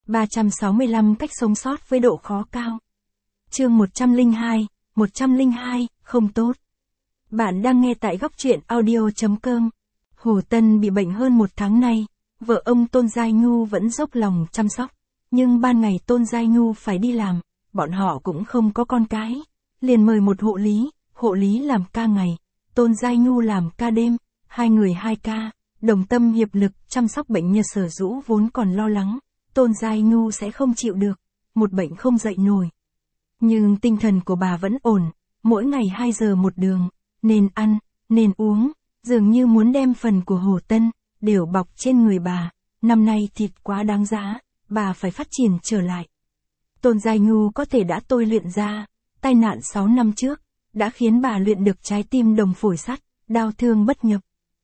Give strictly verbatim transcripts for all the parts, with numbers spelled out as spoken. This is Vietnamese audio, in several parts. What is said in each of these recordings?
ba trăm sáu mươi lăm cách sống sót với độ khó cao. Chương một trăm lẻ hai, một trăm lẻ hai, không tốt. Bạn đang nghe tại góc truyện audio chấm com. Hồ Tân bị bệnh hơn một tháng nay, vợ ông Tôn Giai Nhu vẫn dốc lòng chăm sóc. Nhưng ban ngày Tôn Giai Nhu phải đi làm, bọn họ cũng không có con cái. Liền mời một hộ lý, hộ lý làm ca ngày, Tôn Giai Nhu làm ca đêm, hai người hai ca, đồng tâm hiệp lực chăm sóc bệnh nhân. Sở Dũ vốn còn lo lắng, Tôn Giai Nhu sẽ không chịu được, một bệnh không dậy nổi. Nhưng tinh thần của bà vẫn ổn, mỗi ngày hai giờ một đường, nên ăn, nên uống, dường như muốn đem phần của Hồ Tân, đều bọc trên người bà. Năm nay thịt quá đáng giá, bà phải phát triển trở lại. Tôn Giai Nhu có thể đã tôi luyện ra, tai nạn sáu năm trước, đã khiến bà luyện được trái tim đồng phổi sắt, đau thương bất nhập.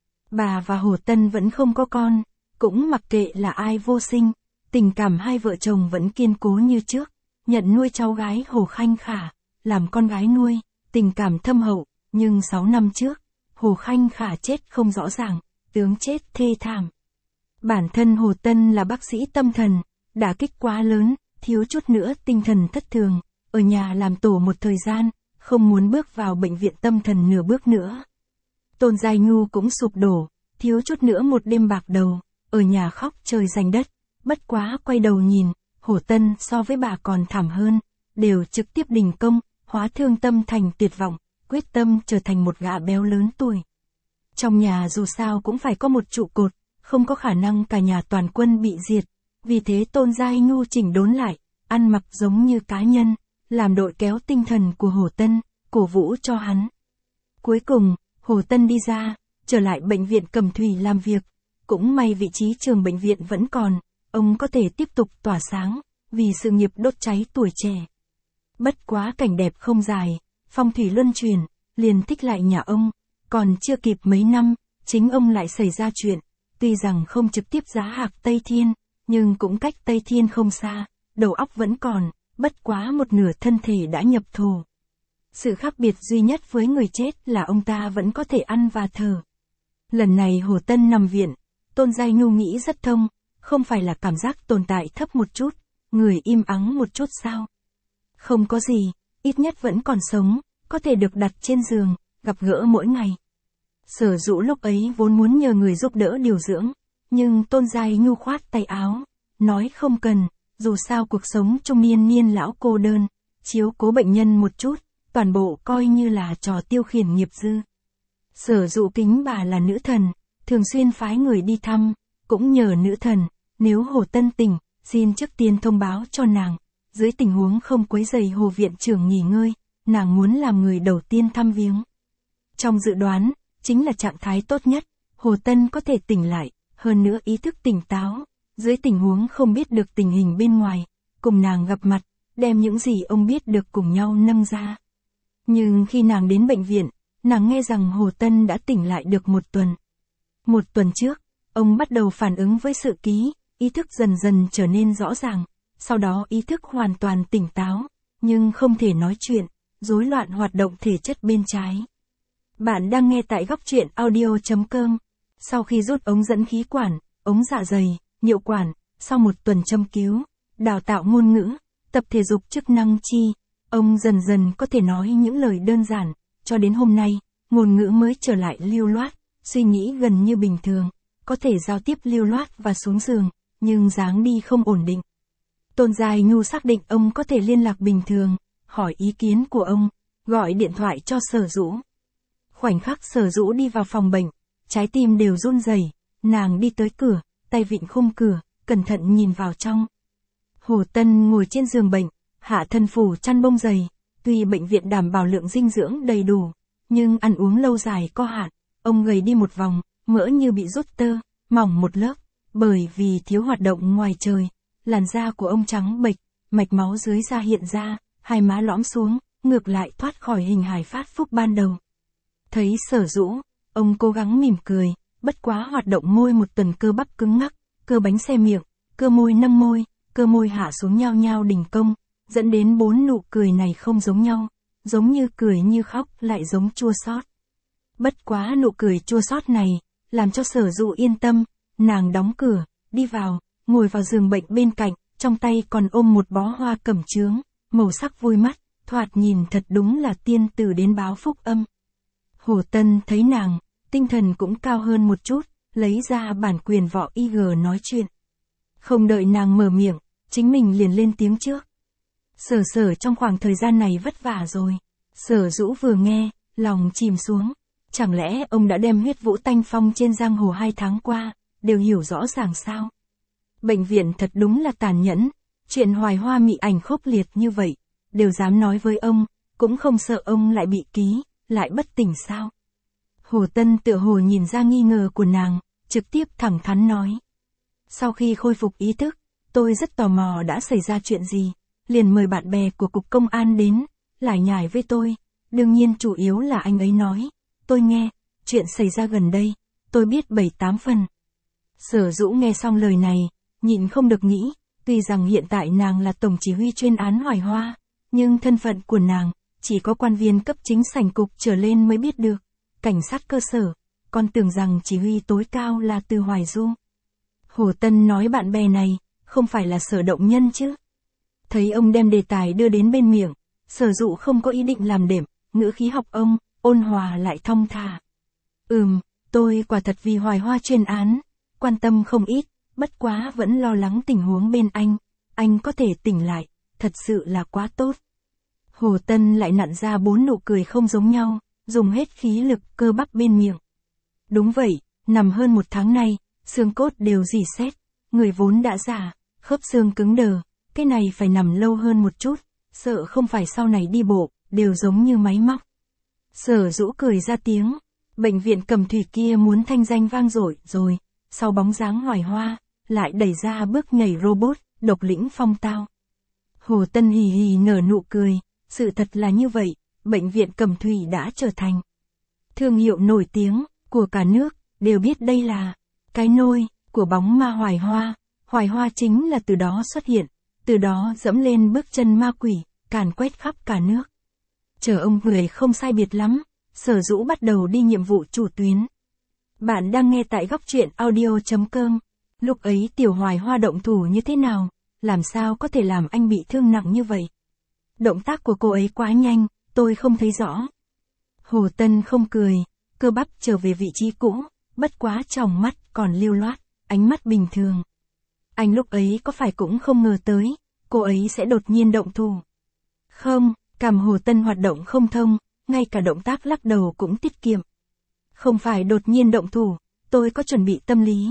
Bà và Hồ Tân vẫn không có con, cũng mặc kệ là ai vô sinh, tình cảm hai vợ chồng vẫn kiên cố như trước, nhận nuôi cháu gái Hồ Khanh Khả, làm con gái nuôi, tình cảm thâm hậu, nhưng sáu năm trước, Hồ Khanh Khả chết không rõ ràng, tướng chết thê thảm. Bản thân Hồ Tân là bác sĩ tâm thần, đả kích quá lớn, thiếu chút nữa tinh thần thất thường, ở nhà làm tổ một thời gian, không muốn bước vào bệnh viện tâm thần nửa bước nữa. Tôn Giai Nhu cũng sụp đổ, thiếu chút nữa một đêm bạc đầu, ở nhà khóc trời giành đất, bất quá quay đầu nhìn, Hồ Tân so với bà còn thảm hơn, đều trực tiếp đình công, hóa thương tâm thành tuyệt vọng, quyết tâm trở thành một gã béo lớn tuổi. Trong nhà dù sao cũng phải có một trụ cột, không có khả năng cả nhà toàn quân bị diệt, vì thế Tôn Giai Nhu chỉnh đốn lại, ăn mặc giống như cá nhân, làm đội kéo tinh thần của Hồ Tân, cổ vũ cho hắn. Cuối cùng, Hồ Tân đi ra, trở lại bệnh viện Cẩm Thủy làm việc, cũng may vị trí trường bệnh viện vẫn còn, ông có thể tiếp tục tỏa sáng, vì sự nghiệp đốt cháy tuổi trẻ. Bất quá cảnh đẹp không dài, phong thủy luân chuyển, liền thích lại nhà ông, còn chưa kịp mấy năm, chính ông lại xảy ra chuyện, tuy rằng không trực tiếp giá hạc Tây Thiên, nhưng cũng cách Tây Thiên không xa, đầu óc vẫn còn, bất quá một nửa thân thể đã nhập thổ. Sự khác biệt duy nhất với người chết là ông ta vẫn có thể ăn và thở. Lần này Hồ Tân nằm viện, Tôn Giai Nhu nghĩ rất thông, không phải là cảm giác tồn tại thấp một chút, người im ắng một chút sao? Không có gì, ít nhất vẫn còn sống, có thể được đặt trên giường, gặp gỡ mỗi ngày. Sở Dũ lúc ấy vốn muốn nhờ người giúp đỡ điều dưỡng, nhưng Tôn Giai Nhu khoát tay áo, nói không cần, dù sao cuộc sống trung niên niên lão cô đơn, chiếu cố bệnh nhân một chút, toàn bộ coi như là trò tiêu khiển nghiệp dư. Sở Dụ kính bà là nữ thần, thường xuyên phái người đi thăm, cũng nhờ nữ thần, nếu Hồ Tân tỉnh, xin trước tiên thông báo cho nàng, dưới tình huống không quấy rầy Hồ viện trưởng nghỉ ngơi, nàng muốn làm người đầu tiên thăm viếng. Trong dự đoán, chính là trạng thái tốt nhất, Hồ Tân có thể tỉnh lại, hơn nữa ý thức tỉnh táo, dưới tình huống không biết được tình hình bên ngoài, cùng nàng gặp mặt, đem những gì ông biết được cùng nhau nâng ra. Nhưng khi nàng đến bệnh viện, nàng nghe rằng Hồ Tân đã tỉnh lại được một tuần. Một tuần trước, ông bắt đầu phản ứng với sự ký, ý thức dần dần trở nên rõ ràng, sau đó ý thức hoàn toàn tỉnh táo, nhưng không thể nói chuyện, rối loạn hoạt động thể chất bên trái. Bạn đang nghe tại góc truyện audio chấm com. Sau khi rút ống dẫn khí quản, ống dạ dày, niệu quản, sau một tuần châm cứu, đào tạo ngôn ngữ, tập thể dục chức năng chi, ông dần dần có thể nói những lời đơn giản, cho đến hôm nay, ngôn ngữ mới trở lại lưu loát, suy nghĩ gần như bình thường, có thể giao tiếp lưu loát và xuống giường, nhưng dáng đi không ổn định. Tôn Giai Nhu xác định ông có thể liên lạc bình thường, hỏi ý kiến của ông, gọi điện thoại cho Sở Dũ. Khoảnh khắc Sở Dũ đi vào phòng bệnh, trái tim đều run rẩy, nàng đi tới cửa, tay vịn khung cửa, cẩn thận nhìn vào trong. Hồ Tân ngồi trên giường bệnh, hạ thân phủ chăn bông dày, tuy bệnh viện đảm bảo lượng dinh dưỡng đầy đủ, nhưng ăn uống lâu dài có hạn, ông gầy đi một vòng, mỡ như bị rút tơ, mỏng một lớp, bởi vì thiếu hoạt động ngoài trời, làn da của ông trắng bệch, mạch máu dưới da hiện ra, hai má lõm xuống, ngược lại thoát khỏi hình hài phát phúc ban đầu. Thấy Sở Dũ, ông cố gắng mỉm cười, bất quá hoạt động môi một tuần cơ bắp cứng ngắc, cơ bánh xe miệng, cơ môi nâng môi, cơ môi hạ xuống nhao nhao đình công, dẫn đến bốn nụ cười này không giống nhau, giống như cười như khóc lại giống chua xót. Bất quá nụ cười chua xót này, làm cho Sở Dụ yên tâm, nàng đóng cửa, đi vào, ngồi vào giường bệnh bên cạnh, trong tay còn ôm một bó hoa cẩm chướng, màu sắc vui mắt, thoạt nhìn thật đúng là tiên tử đến báo phúc âm. Hồ Tân thấy nàng, tinh thần cũng cao hơn một chút, lấy ra bản quyền võ i giê nói chuyện. Không đợi nàng mở miệng, chính mình liền lên tiếng trước. Sở sở trong khoảng thời gian này vất vả rồi. Sở Dũ vừa nghe, lòng chìm xuống. Chẳng lẽ ông đã đem huyết vũ tanh phong trên giang hồ hai tháng qua, đều hiểu rõ ràng sao? Bệnh viện thật đúng là tàn nhẫn, chuyện Hoài Hoa mị ảnh khốc liệt như vậy, đều dám nói với ông, cũng không sợ ông lại bị ký, lại bất tỉnh sao? Hồ Tân tựa hồ nhìn ra nghi ngờ của nàng, trực tiếp thẳng thắn nói. Sau khi khôi phục ý thức, tôi rất tò mò đã xảy ra chuyện gì, liền mời bạn bè của cục công an đến, lải nhải với tôi, đương nhiên chủ yếu là anh ấy nói. Tôi nghe, chuyện xảy ra gần đây, tôi biết bảy tám phần. Sở Dũ nghe xong lời này, nhịn không được nghĩ, tuy rằng hiện tại nàng là tổng chỉ huy chuyên án Hoài Hoa, nhưng thân phận của nàng, chỉ có quan viên cấp chính sảnh cục trở lên mới biết được. Cảnh sát cơ sở, còn tưởng rằng chỉ huy tối cao là Từ Hoài Du. Hồ Tân nói bạn bè này, không phải là Sở Động Nhân chứ. Thấy ông đem đề tài đưa đến bên miệng, Sở Dụ không có ý định làm đệm, ngữ khí học ông, ôn hòa lại thong thả. Ừm, tôi quả thật vì Hoài Hoa chuyên án, quan tâm không ít, bất quá vẫn lo lắng tình huống bên anh, anh có thể tỉnh lại, thật sự là quá tốt. Hồ Tân lại nặn ra bốn nụ cười không giống nhau, dùng hết khí lực cơ bắp bên miệng. Đúng vậy, nằm hơn một tháng nay, xương cốt đều rỉ sét, người vốn đã già, khớp xương cứng đờ, cái này phải nằm lâu hơn một chút, sợ không phải sau này đi bộ, đều giống như máy móc. Sở Dũ cười ra tiếng, bệnh viện Cẩm Thủy kia muốn thanh danh vang dội rồi, sau bóng dáng Hoài Hoa, lại đẩy ra bước nhảy robot, độc lĩnh phong tao. Hồ Tân hì hì nở nụ cười, sự thật là như vậy, bệnh viện Cẩm Thủy đã trở thành thương hiệu nổi tiếng của cả nước, đều biết đây là cái nôi của bóng ma Hoài Hoa. Hoài Hoa chính là từ đó xuất hiện, từ đó dẫm lên bước chân ma quỷ, càn quét khắp cả nước. Chờ ông người không sai biệt lắm, Sở Dũ bắt đầu đi nhiệm vụ chủ tuyến. Bạn đang nghe tại góc truyện audio chấm com. Lúc ấy tiểu Hoài Hoa động thủ như thế nào, làm sao có thể làm anh bị thương nặng như vậy? Động tác của cô ấy quá nhanh, tôi không thấy rõ. Hồ Tân không cười, cơ bắp trở về vị trí cũ, bất quá tròng mắt còn lưu loát, ánh mắt bình thường. Anh lúc ấy có phải cũng không ngờ tới, cô ấy sẽ đột nhiên động thủ. Không, cảm Hồ Tân hoạt động không thông, ngay cả động tác lắc đầu cũng tiết kiệm. Không phải đột nhiên động thủ, tôi có chuẩn bị tâm lý.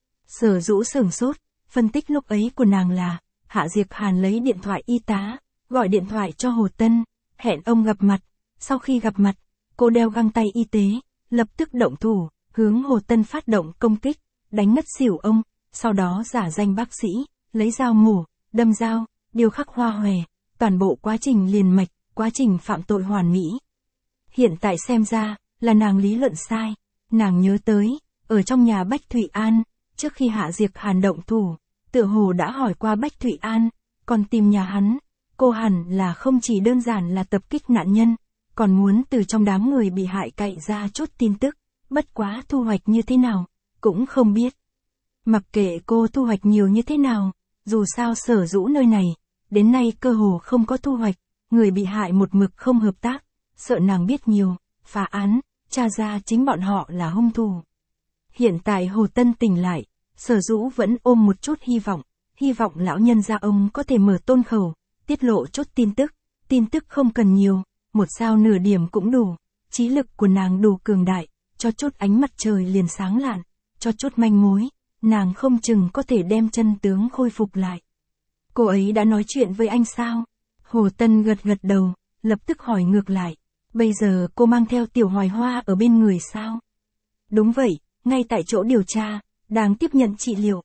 Sở Dũ sửng sốt, phân tích lúc ấy của nàng là, Hạ Diệp Hàn lấy điện thoại y tá, gọi điện thoại cho Hồ Tân, hẹn ông gặp mặt. Sau khi gặp mặt, cô đeo găng tay y tế, lập tức động thủ, hướng Hồ Tân phát động công kích, đánh ngất xỉu ông, sau đó giả danh bác sĩ, lấy dao mổ, đâm dao, điêu khắc hoa hòe, toàn bộ quá trình liền mạch, quá trình phạm tội hoàn mỹ. Hiện tại xem ra, là nàng lý luận sai, nàng nhớ tới, ở trong nhà Bách Thụy An, trước khi Hạ Diệp Hàn động thủ, tựa hồ đã hỏi qua Bách Thụy An, còn tìm nhà hắn, cô hẳn là không chỉ đơn giản là tập kích nạn nhân, còn muốn từ trong đám người bị hại cậy ra chút tin tức, bất quá thu hoạch như thế nào, cũng không biết. Mặc kệ cô thu hoạch nhiều như thế nào, dù sao Sở Dũ nơi này, đến nay cơ hồ không có thu hoạch, người bị hại một mực không hợp tác, sợ nàng biết nhiều, phá án, tra ra chính bọn họ là hung thủ. Hiện tại Hồ Tân tỉnh lại, Sở Dũ vẫn ôm một chút hy vọng, hy vọng lão nhân gia ông có thể mở tôn khẩu, tiết lộ chút tin tức, tin tức không cần nhiều, một sao nửa điểm cũng đủ, trí lực của nàng đủ cường đại, cho chút ánh mặt trời liền sáng lạn, cho chút manh mối, nàng không chừng có thể đem chân tướng khôi phục lại. Cô ấy đã nói chuyện với anh sao? Hồ Tân gật gật đầu, lập tức hỏi ngược lại, bây giờ cô mang theo tiểu Hoài Hoa ở bên người sao? Đúng vậy, ngay tại chỗ điều tra, đang tiếp nhận trị liệu.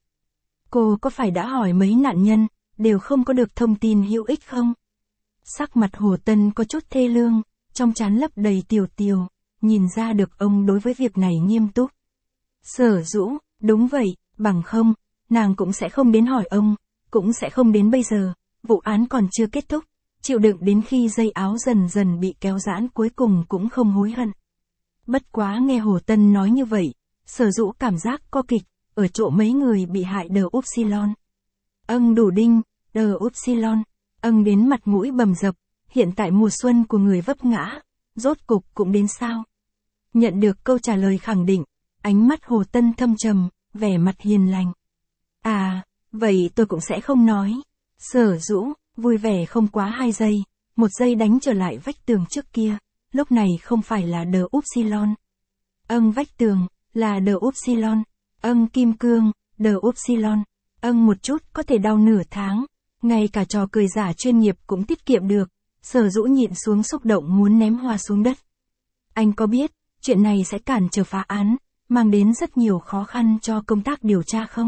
Cô có phải đã hỏi mấy nạn nhân, đều không có được thông tin hữu ích không? Sắc mặt Hồ Tân có chút thê lương, trong trán lấp đầy tiều tiều, nhìn ra được ông đối với việc này nghiêm túc. Sở Dũ, đúng vậy, bằng không, nàng cũng sẽ không đến hỏi ông, cũng sẽ không đến bây giờ, vụ án còn chưa kết thúc, chịu đựng đến khi dây áo dần dần bị kéo giãn cuối cùng cũng không hối hận. Bất quá nghe Hồ Tân nói như vậy, Sở Dũ cảm giác co kịch, ở chỗ mấy người bị hại đờ upsilon. Âng đủ đinh, đờ upsilon, âng đến mặt mũi bầm dập, hiện tại mùa xuân của người vấp ngã, rốt cục cũng đến sao? Nhận được câu trả lời khẳng định, ánh mắt Hồ Tân thâm trầm, vẻ mặt hiền lành. À, vậy tôi cũng sẽ không nói. Sở Dũ, vui vẻ không quá hai giây, một giây đánh trở lại vách tường trước kia, lúc này không phải là đờ upsilon. Âng vách tường, là đờ upsilon, âng kim cương, đờ upsilon, âng một chút có thể đau nửa tháng, ngay cả trò cười giả chuyên nghiệp cũng tiết kiệm được. Sở Dũ nhịn xuống xúc động muốn ném hoa xuống đất. Anh có biết, chuyện này sẽ cản trở phá án, mang đến rất nhiều khó khăn cho công tác điều tra không?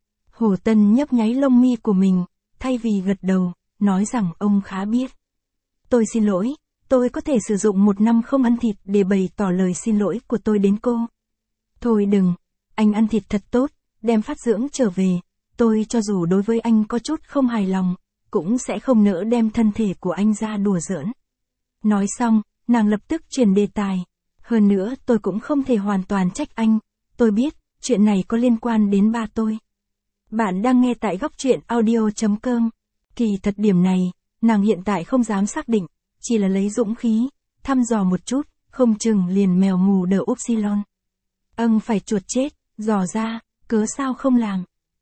Hồ Tân nhấp nháy lông mi của mình, thay vì gật đầu, nói rằng ông khá biết. Tôi xin lỗi, tôi có thể sử dụng một năm không ăn thịt để bày tỏ lời xin lỗi của tôi đến cô. Thôi đừng, anh ăn thịt thật tốt, đem phát dưỡng trở về, tôi cho dù đối với anh có chút không hài lòng, cũng sẽ không nỡ đem thân thể của anh ra đùa giỡn. Nói xong, nàng lập tức chuyển đề tài. Hơn nữa tôi cũng không thể hoàn toàn trách anh, tôi biết, chuyện này có liên quan đến ba tôi. Bạn đang nghe tại góc truyện audio chấm com. Kỳ thật điểm này, nàng hiện tại không dám xác định, chỉ là lấy dũng khí, thăm dò một chút, không chừng liền mèo mù đờ upsilon. Âng phải chuột chết, dò ra, cớ sao không làm.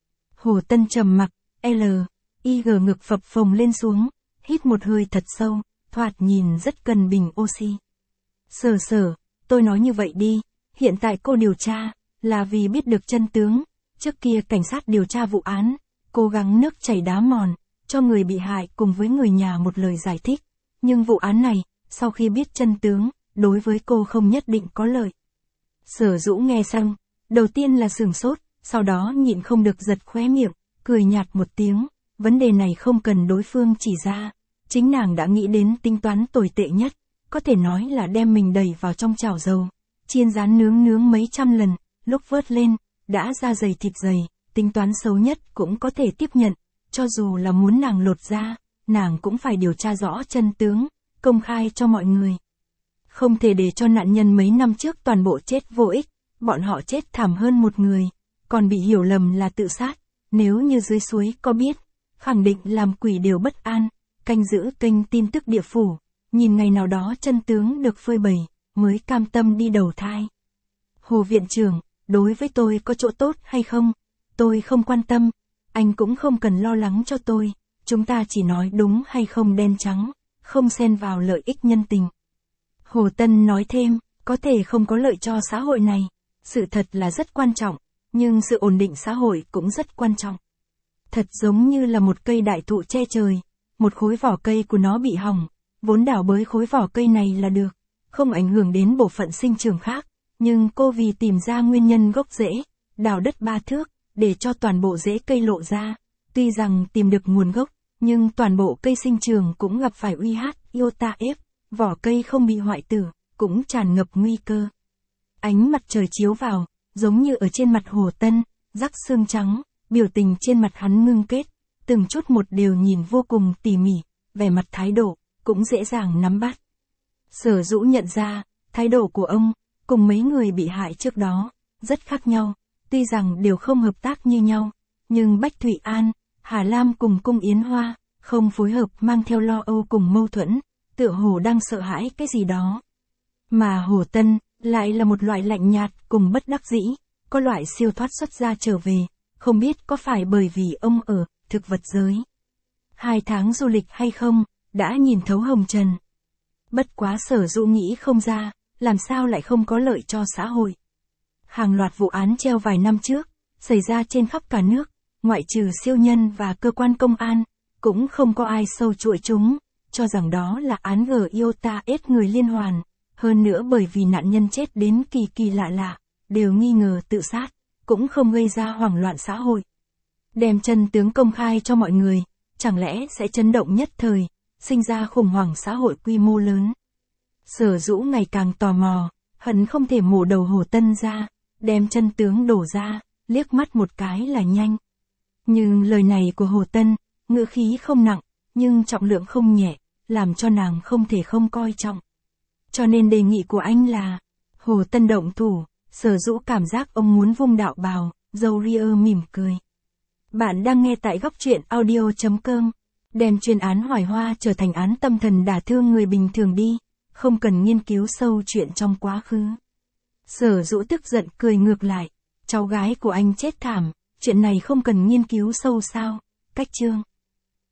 Hồ Tân trầm mặc, L, I G ngực phập phồng lên xuống, hít một hơi thật sâu, thoạt nhìn rất cần bình oxy. Sở sở, tôi nói như vậy đi, hiện tại cô điều tra, là vì biết được chân tướng, trước kia cảnh sát điều tra vụ án, cố gắng nước chảy đá mòn, cho người bị hại cùng với người nhà một lời giải thích, nhưng vụ án này, sau khi biết chân tướng, đối với cô không nhất định có lợi. Sở Dũ nghe xong, đầu tiên là sửng sốt, sau đó nhịn không được giật khóe miệng, cười nhạt một tiếng, vấn đề này không cần đối phương chỉ ra, chính nàng đã nghĩ đến tính toán tồi tệ nhất, có thể nói là đem mình đẩy vào trong chảo dầu, chiên rán nướng nướng mấy trăm lần, lúc vớt lên, đã ra dày thịt dày, tính toán xấu nhất cũng có thể tiếp nhận, cho dù là muốn nàng lột ra, nàng cũng phải điều tra rõ chân tướng, công khai cho mọi người. Không thể để cho nạn nhân mấy năm trước toàn bộ chết vô ích, bọn họ chết thảm hơn một người, còn bị hiểu lầm là tự sát, nếu như dưới suối có biết, khẳng định làm quỷ đều bất an, canh giữ kênh tin tức địa phủ, nhìn ngày nào đó chân tướng được phơi bày, mới cam tâm đi đầu thai. Hồ viện trưởng, đối với tôi có chỗ tốt hay không, tôi không quan tâm, anh cũng không cần lo lắng cho tôi, chúng ta chỉ nói đúng hay không đen trắng, không xen vào lợi ích nhân tình. Hồ Tân nói thêm, có thể không có lợi cho xã hội này, sự thật là rất quan trọng, nhưng sự ổn định xã hội cũng rất quan trọng. Thật giống như là một cây đại thụ che trời, một khối vỏ cây của nó bị hỏng, vốn đào bới khối vỏ cây này là được, không ảnh hưởng đến bộ phận sinh trưởng khác, nhưng cô vì tìm ra nguyên nhân gốc rễ, đào đất ba thước, để cho toàn bộ rễ cây lộ ra, tuy rằng tìm được nguồn gốc, nhưng toàn bộ cây sinh trưởng cũng gặp phải uy hát, iota F, vỏ cây không bị hoại tử, cũng tràn ngập nguy cơ. Ánh mặt trời chiếu vào, giống như ở trên mặt Hồ Tân, rắc xương trắng, biểu tình trên mặt hắn ngưng kết, từng chút một đều nhìn vô cùng tỉ mỉ, vẻ mặt thái độ, cũng dễ dàng nắm bắt. Sở Dũ nhận ra, thái độ của ông, cùng mấy người bị hại trước đó, rất khác nhau, tuy rằng đều không hợp tác như nhau, nhưng Bách Thụy An, Hà Lam cùng Cung Yến Hoa, không phối hợp mang theo lo âu cùng mâu thuẫn, tựa hồ đang sợ hãi cái gì đó. Mà Hồ Tân, lại là một loại lạnh nhạt cùng bất đắc dĩ, có loại siêu thoát xuất ra trở về, không biết có phải bởi vì ông ở thực vật giới. Hai tháng du lịch hay không, đã nhìn thấu hồng trần. Bất quá Sở Dũ nghĩ không ra, làm sao lại không có lợi cho xã hội. Hàng loạt vụ án treo vài năm trước, xảy ra trên khắp cả nước, ngoại trừ siêu nhân và cơ quan công an, cũng không có ai sâu chuỗi chúng, cho rằng đó là án G iota S người liên hoàn. Hơn nữa bởi vì nạn nhân chết đến kỳ kỳ lạ lạ, đều nghi ngờ tự sát, cũng không gây ra hoảng loạn xã hội. Đem chân tướng công khai cho mọi người, chẳng lẽ sẽ chấn động nhất thời, sinh ra khủng hoảng xã hội quy mô lớn. Sở Dũ ngày càng tò mò, hận không thể mổ đầu Hồ Tân ra, đem chân tướng đổ ra, liếc mắt một cái là nhanh. Nhưng lời này của Hồ Tân, ngữ khí không nặng, nhưng trọng lượng không nhẹ, làm cho nàng không thể không coi trọng. Cho nên đề nghị của anh là, Hồ Tân động thủ, Sở Dũ cảm giác ông muốn vung đạo bào, dâu ria mỉm cười. Bạn đang nghe tại góc truyện audio.com. Đem chuyên án Hoài Hoa trở thành án tâm thần đả thương người bình thường đi, không cần nghiên cứu sâu chuyện trong quá khứ. Sở Dũ tức giận cười ngược lại. Cháu gái của anh chết thảm, chuyện này không cần nghiên cứu sâu sao? Cách chương.